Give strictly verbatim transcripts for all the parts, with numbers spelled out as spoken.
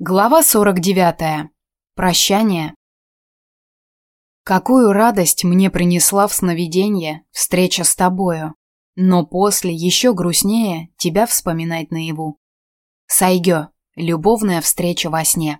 Глава сорок девятая. Прощание. Какую радость мне принесла в сновиденье встреча с тобою, но после еще грустнее тебя вспоминать наяву. Сайгё. Любовная встреча во сне.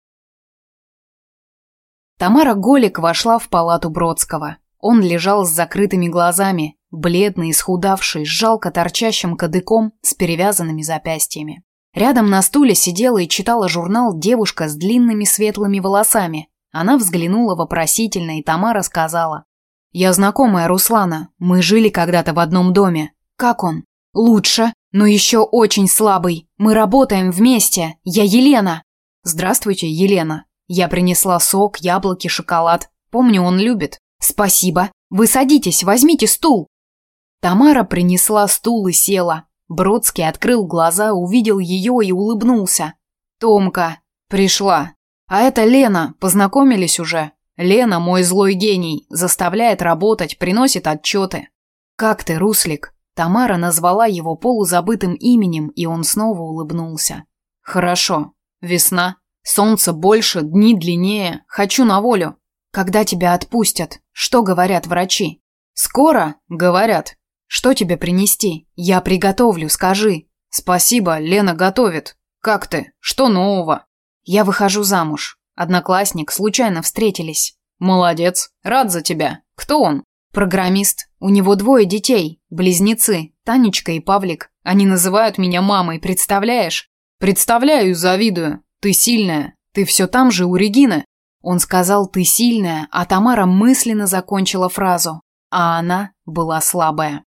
Тамара Голик вошла в палату Бродского. Он лежал с закрытыми глазами, бледный, исхудавший, с жалко торчащим кадыком, с перевязанными запястьями. Рядом на стуле сидела и читала журнал девушка с длинными светлыми волосами. Она взглянула вопросительно, и Тамара сказала: «Я знакомая Руслана, мы жили когда-то в одном доме. Как он?» «Лучше, но еще очень слабый. Мы работаем вместе. Я Елена». «Здравствуйте, Елена. Я принесла сок, яблоки, шоколад. Помню, он любит». «Спасибо. Вы садитесь, возьмите стул». Тамара принесла стул и села. Бродский открыл глаза, увидел ее и улыбнулся. «Томка, пришла. А это Лена, познакомились уже. Лена, мой злой гений, заставляет работать, приносит отчеты». «Как ты, Руслик?» Тамара назвала его полузабытым именем, и он снова улыбнулся. «Хорошо. Весна. Солнце больше, дни длиннее. Хочу на волю». «Когда тебя отпустят? Что говорят врачи?» «Скоро, говорят. Что тебе принести? Я приготовлю, скажи». «Спасибо, Лена готовит. Как ты? Что нового?» «Я выхожу замуж. Одноклассник, случайно встретились». «Молодец. Рад за тебя. Кто он?» «Программист. У него двое детей, близнецы, Танечка и Павлик. Они называют меня мамой, представляешь?» «Представляю и завидую. Ты сильная. Ты все там же у Регины». Он сказал «ты сильная», а Тамара мысленно закончила фразу. А она была слабая.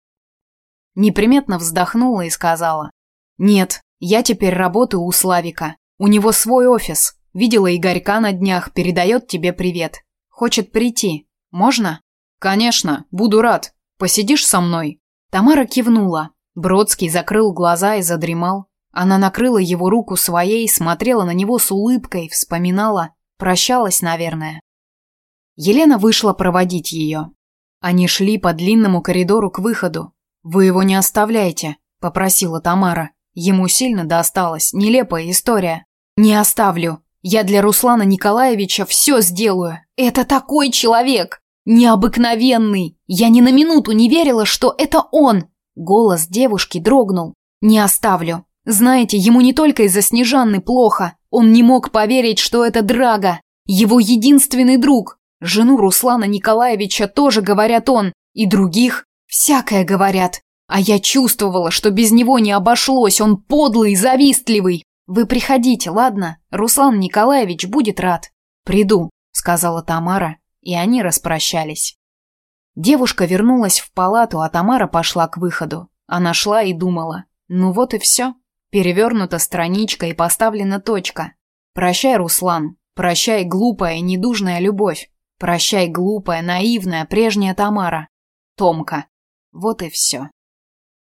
Неприметно вздохнула и сказала: «Нет, я теперь работаю у Славика. У него свой офис. Видела Игорька на днях, передает тебе привет. Хочет прийти. Можно?» «Конечно, буду рад. Посидишь со мной?» Тамара кивнула. Бродский закрыл глаза и задремал. Она накрыла его руку своей, смотрела на него с улыбкой, вспоминала. Прощалась, наверное. Елена вышла проводить ее. Они шли по длинному коридору к выходу. «Вы его не оставляйте», – попросила Тамара. Ему сильно досталось, нелепая история. «Не оставлю. Я для Руслана Николаевича все сделаю. Это такой человек! Необыкновенный! Я ни на минуту не верила, что это он!» Голос девушки дрогнул. «Не оставлю. Знаете, ему не только из-за Снежанны плохо. Он не мог поверить, что это Драга, его единственный друг. Жену Руслана Николаевича тоже, говорят, он. И других. Всякое говорят. А я чувствовала, что без него не обошлось. Он подлый и завистливый. Вы приходите, ладно? Руслан Николаевич будет рад». «Приду», — сказала Тамара, и они распрощались. Девушка вернулась в палату, а Тамара пошла к выходу. Она шла и думала: ну вот и все. Перевернута страничка и поставлена точка. Прощай, Руслан. Прощай, глупая и недужная любовь. Прощай, глупая, наивная, прежняя Тамара. Томка. Вот и все.